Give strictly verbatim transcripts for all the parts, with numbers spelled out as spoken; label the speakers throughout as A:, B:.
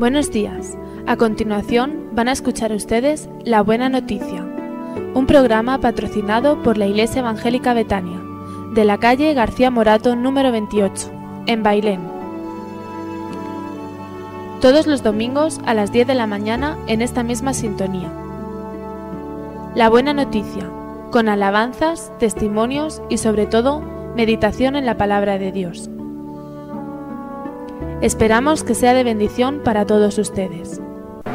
A: Buenos días. A continuación van a escuchar ustedes La Buena Noticia, un programa patrocinado por la Iglesia Evangélica Betania, de la calle García Morato número veintiocho, en Bailén. Todos los domingos a las diez de la mañana en esta misma sintonía. La Buena Noticia, con alabanzas, testimonios y sobre todo, meditación en la Palabra de Dios. Esperamos que sea de bendición para todos ustedes.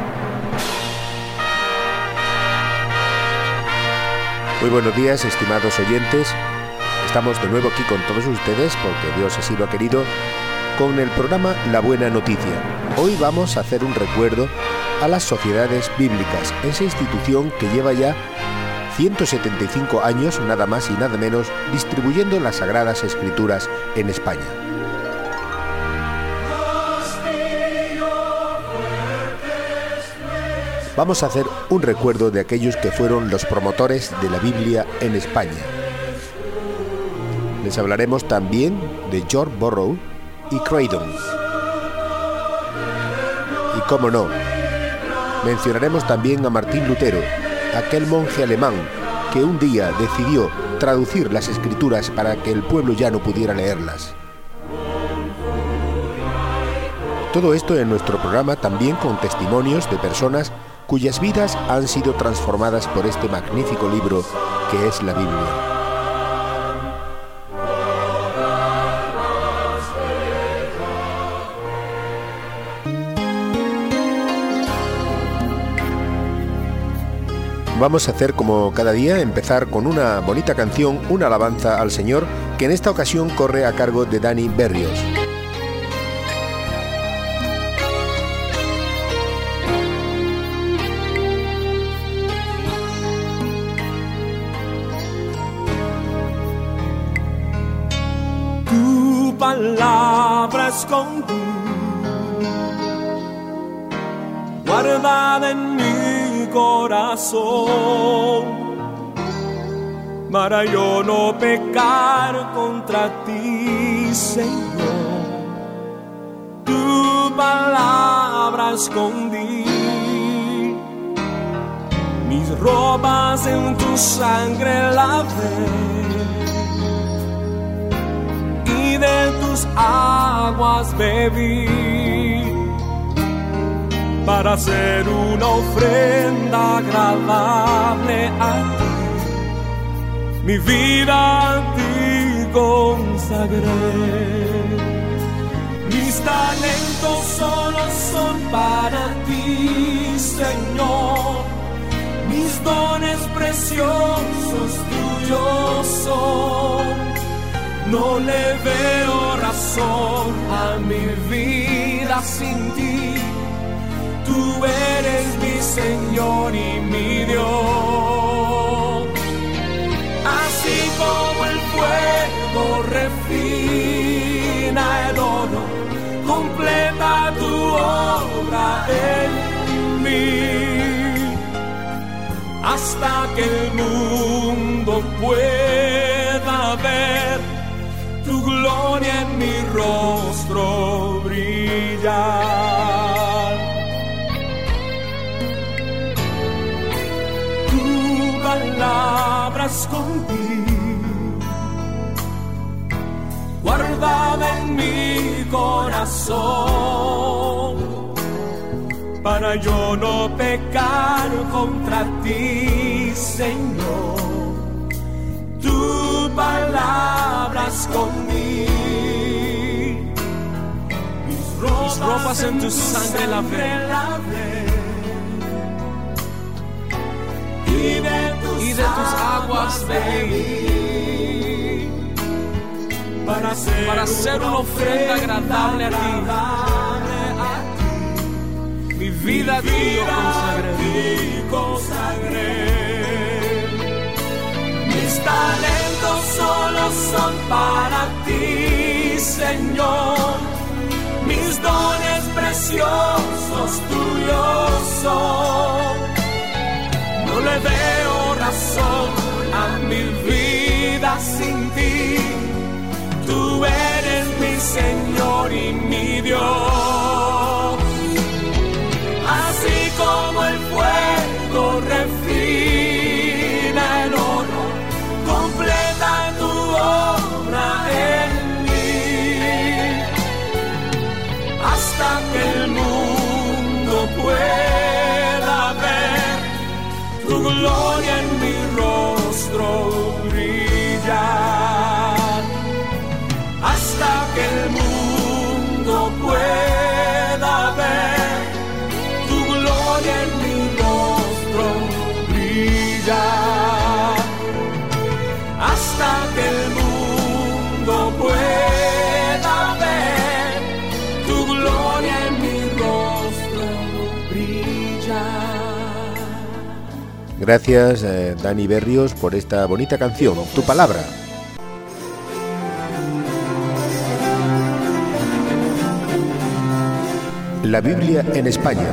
B: Muy buenos días, estimados oyentes. Estamos de nuevo aquí con todos ustedes, porque Dios así lo ha querido, con el programa La Buena Noticia. Hoy vamos a hacer un recuerdo a las sociedades bíblicas, esa institución que lleva ya ciento setenta y cinco años, nada más y nada menos, distribuyendo las Sagradas Escrituras en España. Vamos a hacer un recuerdo de aquellos que fueron los promotores de la Biblia en España. Les hablaremos también de George Borrow y Craydon. Y cómo no, mencionaremos también a Martín Lutero, aquel monje alemán que un día decidió traducir las Escrituras para que el pueblo ya no pudiera leerlas. Todo esto en nuestro programa, también con testimonios de personas cuyas vidas han sido transformadas por este magnífico libro que es la Biblia. Vamos a hacer como cada día, empezar con una bonita canción, una alabanza al Señor, que en esta ocasión corre a cargo de Dani Berrios.
C: Palabra escondí, guardada en mi corazón, para yo no pecar contra ti, Señor. Tu palabra escondí, mis ropas en tu sangre lavé, de tus aguas bebí, para hacer una ofrenda agradable a ti. Mi vida a ti consagré. Mis talentos solo son para ti, Señor. Mis dones preciosos tuyos son. No le veo razón a mi vida sin ti. Tú eres mi Señor y mi Dios. Así como el fuego refina el oro, completa tu obra en mí, hasta que el mundo pueda ver tu gloria en mi rostro brillar. Tu palabra escondí, guardada en mi corazón, para yo no pecar contra ti, Señor. Tu palabra escondí, mis ropas, mis ropas en tu sangre lavé, y de tus, y de tus aguas bebí, para hacer, para hacer una ofrenda agradable a ti. A ti. Mi vida a ti consagré. consagré. Mis talentos solo son para ti, Señor. Mis dones preciosos tuyos son. No le veo razón a mi vida sin ti. Tú eres mi Señor y mi Dios.
B: Gracias, eh, Dani Berrios, por esta bonita canción, Tu Palabra. La Biblia en España.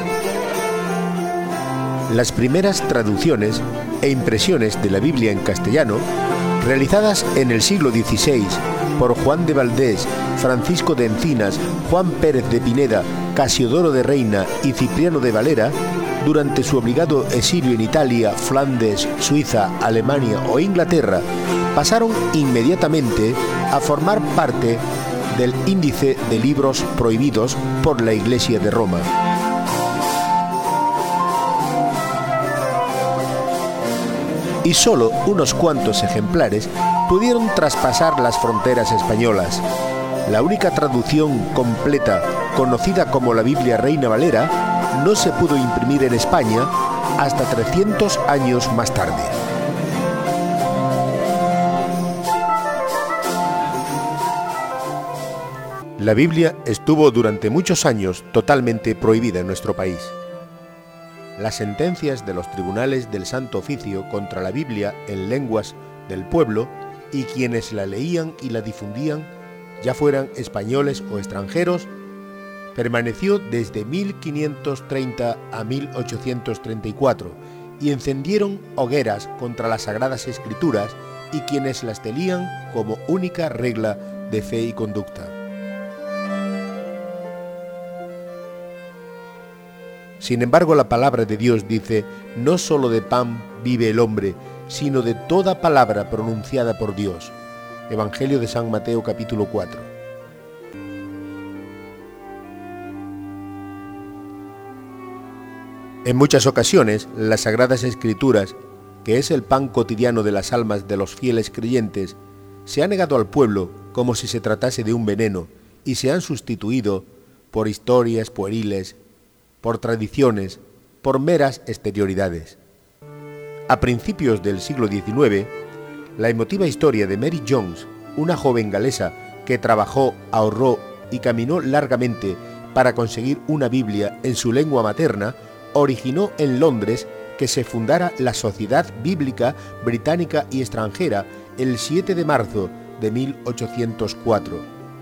B: Las primeras traducciones e impresiones de la Biblia en castellano, realizadas en el siglo dieciséis por Juan de Valdés, Francisco de Encinas, Juan Pérez de Pineda, Casiodoro de Reina y Cipriano de Valera, durante su obligado exilio en Italia, Flandes, Suiza, Alemania o Inglaterra, pasaron inmediatamente a formar parte del índice de libros prohibidos por la Iglesia de Roma. Y solo unos cuantos ejemplares pudieron traspasar las fronteras españolas. La única traducción completa, conocida como la Biblia Reina Valera, no se pudo imprimir en España hasta trescientos años más tarde. La Biblia estuvo durante muchos años totalmente prohibida en nuestro país. Las sentencias de los tribunales del Santo Oficio contra la Biblia en lenguas del pueblo y quienes la leían y la difundían, ya fueran españoles o extranjeros, permaneció desde mil quinientos treinta a mil ochocientos treinta y cuatro y encendieron hogueras contra las Sagradas Escrituras y quienes las tenían como única regla de fe y conducta. Sin embargo, la palabra de Dios dice: no solo de pan vive el hombre, sino de toda palabra pronunciada por Dios. Evangelio de San Mateo capítulo cuatro. En muchas ocasiones, las Sagradas Escrituras, que es el pan cotidiano de las almas de los fieles creyentes, se ha negado al pueblo como si se tratase de un veneno y se han sustituido por historias pueriles, por tradiciones, por meras exterioridades. A principios del siglo diecinueve, la emotiva historia de Mary Jones, una joven galesa que trabajó, ahorró y caminó largamente para conseguir una Biblia en su lengua materna, originó en Londres que se fundara la Sociedad Bíblica Británica y Extranjera el siete de marzo de mil ochocientos cuatro.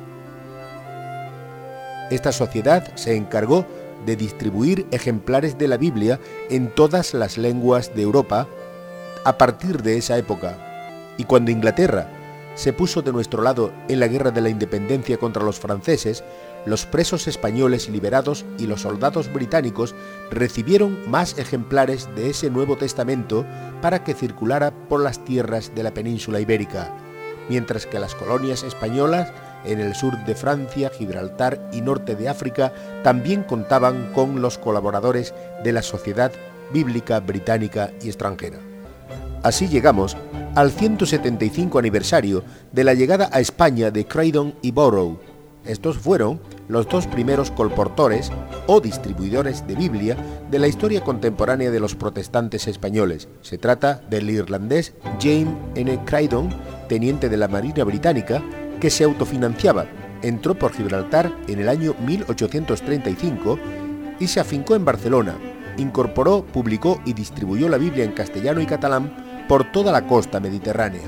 B: Esta sociedad se encargó de distribuir ejemplares de la Biblia en todas las lenguas de Europa a partir de esa época, y cuando Inglaterra se puso de nuestro lado en la guerra de la independencia contra los franceses, los presos españoles liberados y los soldados británicos recibieron más ejemplares de ese Nuevo Testamento para que circulara por las tierras de la península ibérica, mientras que las colonias españolas en el sur de Francia, Gibraltar y norte de África también contaban con los colaboradores de la Sociedad Bíblica Británica y Extranjera. Así llegamos al ciento setenta y cinco aniversario de la llegada a España de Craydon y Borough. Estos fueron los dos primeros colportores o distribuidores de Biblia de la historia contemporánea de los protestantes españoles. Se trata del irlandés James N. Craydon, teniente de la Marina Británica, que se autofinanciaba, entró por Gibraltar en el año mil ochocientos treinta y cinco y se afincó en Barcelona. Incorporó, publicó y distribuyó la Biblia en castellano y catalán por toda la costa mediterránea.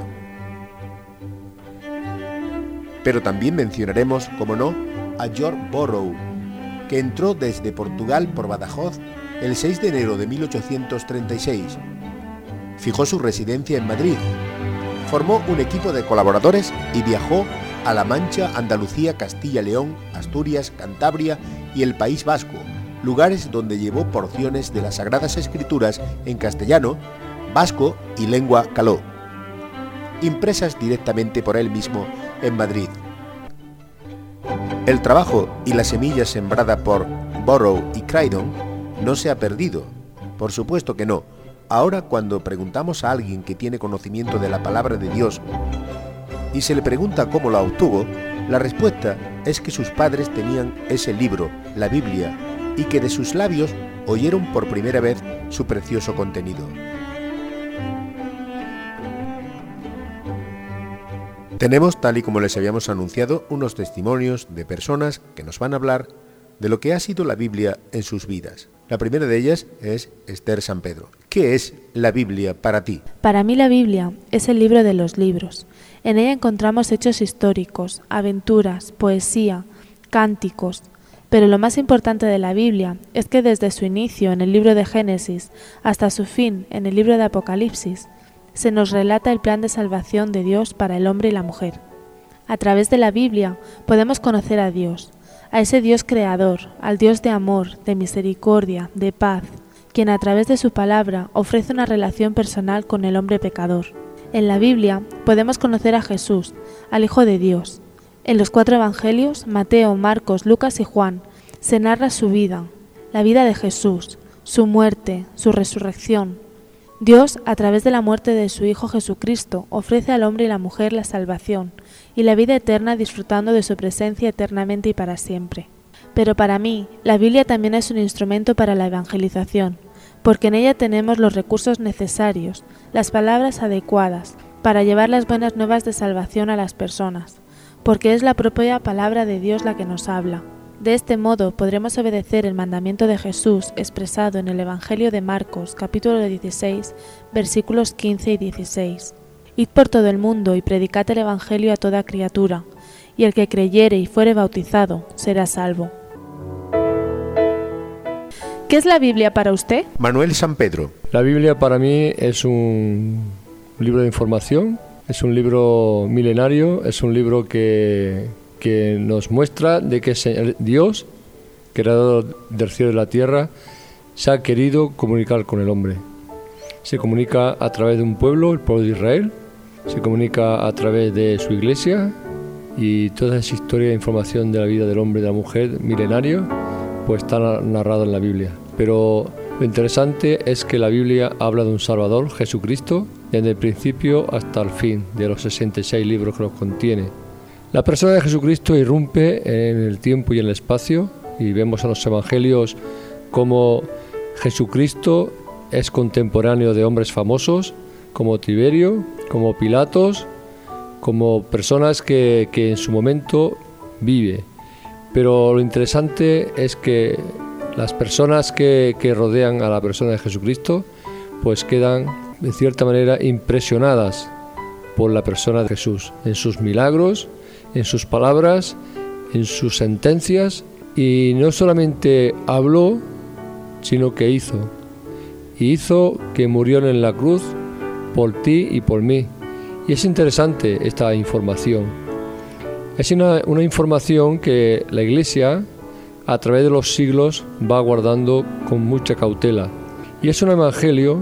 B: Pero también mencionaremos, como no, a George Borrow, que entró desde Portugal por Badajoz el seis de enero de mil ochocientos treinta y seis. Fijó su residencia en Madrid, formó un equipo de colaboradores y viajó a La Mancha, Andalucía, Castilla, León, Asturias, Cantabria y el País Vasco, lugares donde llevó porciones de las Sagradas Escrituras en castellano, vasco y lengua caló, impresas directamente por él mismo en Madrid. El trabajo y la semilla sembrada por Borrow y Craydon no se ha perdido, por supuesto que no. Ahora, cuando preguntamos a alguien que tiene conocimiento de la palabra de Dios y se le pregunta cómo la obtuvo, la respuesta es que sus padres tenían ese libro, la Biblia, y que de sus labios oyeron por primera vez su precioso contenido. Tenemos, tal y como les habíamos anunciado, unos testimonios de personas que nos van a hablar de lo que ha sido la Biblia en sus vidas. La primera de ellas es Esther San Pedro. ¿Qué es la Biblia para ti?
A: Para mí la Biblia es el libro de los libros. En ella encontramos hechos históricos, aventuras, poesía, cánticos. Pero lo más importante de la Biblia es que desde su inicio en el libro de Génesis hasta su fin en el libro de Apocalipsis, se nos relata el plan de salvación de Dios para el hombre y la mujer. A través de la Biblia podemos conocer a Dios, a ese Dios creador, al Dios de amor, de misericordia, de paz, quien a través de su palabra ofrece una relación personal con el hombre pecador. En la Biblia podemos conocer a Jesús, al Hijo de Dios. En los cuatro evangelios, Mateo, Marcos, Lucas y Juan, se narra su vida, la vida de Jesús, su muerte, su resurrección. Dios, a través de la muerte de su Hijo Jesucristo, ofrece al hombre y la mujer la salvación y la vida eterna disfrutando de su presencia eternamente y para siempre. Pero para mí, la Biblia también es un instrumento para la evangelización, porque en ella tenemos los recursos necesarios, las palabras adecuadas, para llevar las buenas nuevas de salvación a las personas, porque es la propia palabra de Dios la que nos habla. De este modo podremos obedecer el mandamiento de Jesús expresado en el Evangelio de Marcos, capítulo dieciséis, versículos quince y dieciséis. Id por todo el mundo y predicad el Evangelio a toda criatura, y el que creyere y fuere bautizado será salvo. ¿Qué es la Biblia para usted?
B: Manuel San Pedro.
D: La Biblia para mí es un libro de información, es un libro milenario, es un libro que, que nos muestra de que Dios, creador del cielo y la tierra, se ha querido comunicar con el hombre. Se comunica a través de un pueblo, el pueblo de Israel, se comunica a través de su iglesia, y toda esa historia e información de la vida del hombre y de la mujer milenario pues está narrada en la Biblia. Pero lo interesante es que la Biblia habla de un Salvador, Jesucristo, desde el principio hasta el fin de los sesenta y seis libros que los contiene. La persona de Jesucristo irrumpe en el tiempo y en el espacio, y vemos en los evangelios cómo Jesucristo es contemporáneo de hombres famosos como Tiberio, como Pilatos, como personas que, que en su momento vive. Pero lo interesante es que las personas que, que rodean a la persona de Jesucristo pues quedan de cierta manera impresionadas por la persona de Jesús, en sus milagros, en sus palabras, en sus sentencias, y no solamente habló, sino que hizo. Y hizo que murió en la cruz por ti y por mí. Y es interesante esta información. Es una, una información que la Iglesia, a través de los siglos, va guardando con mucha cautela. Y es un evangelio,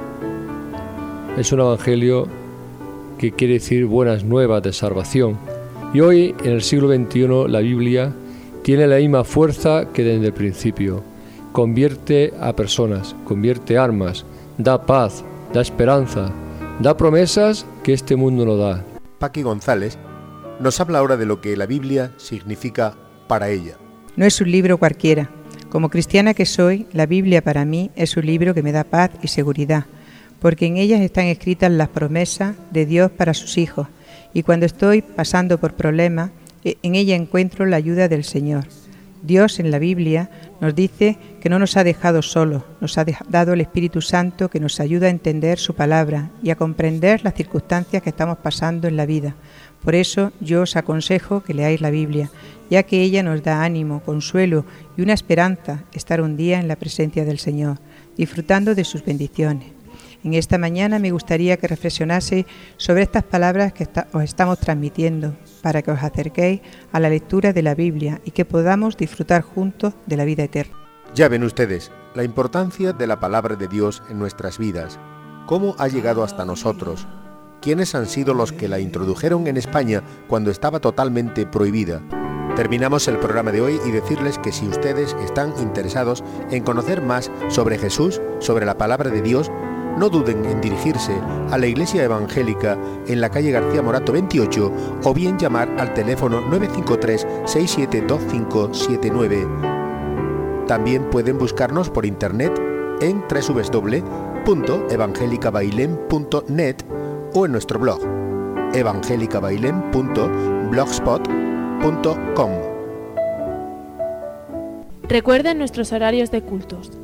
D: es un evangelio que quiere decir buenas nuevas de salvación. Y hoy, en el siglo veintiuno, la Biblia tiene la misma fuerza que desde el principio. Convierte a personas, convierte armas, da paz, da esperanza, da promesas que este mundo no da.
B: Paqui González nos habla ahora de lo que la Biblia significa para ella.
E: No es un libro cualquiera. Como cristiana que soy, la Biblia para mí es un libro que me da paz y seguridad, porque en ellas están escritas las promesas de Dios para sus hijos, y cuando estoy pasando por problemas, en ella encuentro la ayuda del Señor. Dios en la Biblia nos dice que no nos ha dejado solos, nos ha dado el Espíritu Santo que nos ayuda a entender su palabra y a comprender las circunstancias que estamos pasando en la vida. Por eso yo os aconsejo que leáis la Biblia, ya que ella nos da ánimo, consuelo y una esperanza estar un día en la presencia del Señor, disfrutando de sus bendiciones. En esta mañana me gustaría que reflexionaseis sobre estas palabras que está, os estamos transmitiendo, para que os acerquéis a la lectura de la Biblia y que podamos disfrutar juntos de la vida eterna.
B: Ya ven ustedes la importancia de la palabra de Dios en nuestras vidas, cómo ha llegado hasta nosotros, quiénes han sido los que la introdujeron en España cuando estaba totalmente prohibida. Terminamos el programa de hoy y decirles que si ustedes están interesados en conocer más sobre Jesús, sobre la palabra de Dios, no duden en dirigirse a la Iglesia Evangélica en la calle García Morato veintiocho o bien llamar al teléfono nueve cinco tres, seis siete dos cinco siete nueve. También pueden buscarnos por internet en doble u doble u doble u punto evangelicabailén punto net o en nuestro blog evangelicabailén punto blogspot punto com.
A: Recuerden nuestros horarios de cultos.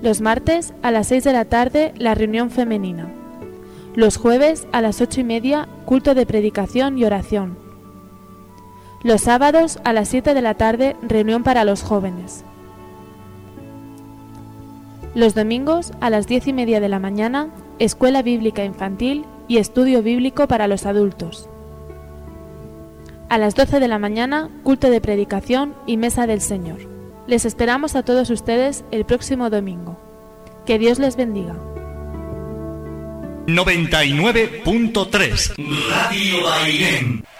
A: Los martes a las seis de la tarde la reunión femenina. Los jueves a las ocho y media culto de predicación y oración. Los sábados a las siete de la tarde reunión para los jóvenes. Los domingos a las diez y media de la mañana escuela bíblica infantil y estudio bíblico para los adultos. A las doce de la mañana culto de predicación y mesa del Señor. Les esperamos a todos ustedes el próximo domingo. Que Dios les bendiga.
F: noventa y nueve punto tres Radio Airén.